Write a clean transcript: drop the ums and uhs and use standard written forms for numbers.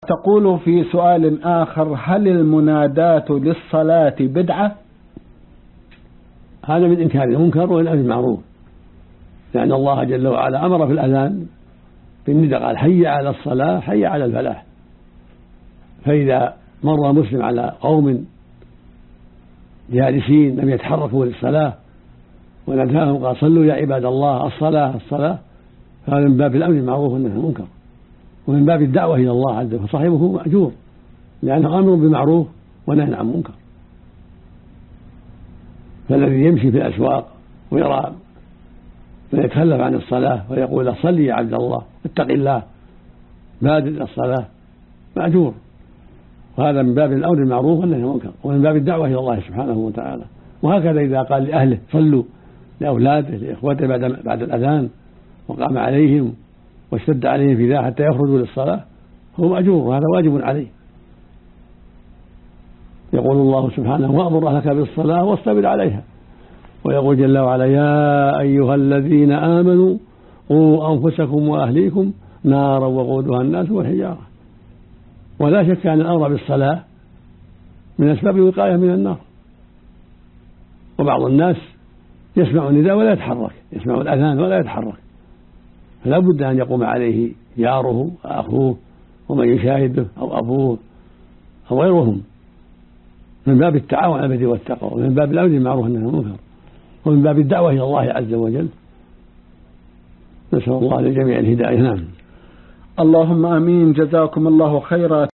تقول في سؤال آخر: هل المناداة للصلاة بدعة؟ هذا من إنكار المنكر والأمر بالمعروف، لأن الله جل وعلا أمر في الأذان بالنداء، قال: حي على الصلاة حي على الفلاح. فإذا مر مسلم على قوم جالسين لم يتحركوا للصلاة وناداهم قال: صلوا يا عباد الله، الصلاة الصلاة، فهذا من باب الأمر بالمعروف والنهي عن المنكر، ومن باب الدعوة إلى الله عز وجل، فصاحبه مأجور لأنه أمر بالمعروف ونهي عن المنكر. فالذي يمشي في الأسواق ويرى من يتخلف عن الصلاة ويقول: صلي يا عبد الله، اتق الله، بادر إلى الصلاة، مأجور. وهذا من باب الأمر بالمعروف والنهي عن المنكر، ومن باب الدعوة إلى الله سبحانه وتعالى. وهكذا إذا قال لأهله: صلوا، لأولاده لإخوته بعد الأذان، وقام عليهم واشتد عليهم في ذا حتى يخرجوا للصلاة، هو مأجور، وهذا واجب عليه. يقول الله سبحانه: وأمر أهلك بالصلاة واصطبر عليها. ويقول جل وعلا: يا أيها الذين آمنوا قوا أنفسكم وأهليكم نارا وقودها الناس والحجارة. ولا شك أن الأمر بالصلاة من أسباب الوقاية من النار. وبعض الناس يسمع النداء ولا يتحرك، يسمع الأذان ولا يتحرك، فلا بد أن يقوم عليه جاره أخوه ومن يشاهده أو أبوه أو غيرهم، من باب التعاون على البر والتقوى، ومن باب الأمر بالمعروف والنهي عن المنكر، ومن باب الدعوة إلى الله عز وجل. نسأل الله للجميع الهداية. نعم. اللهم آمين. جزاكم الله خيرا.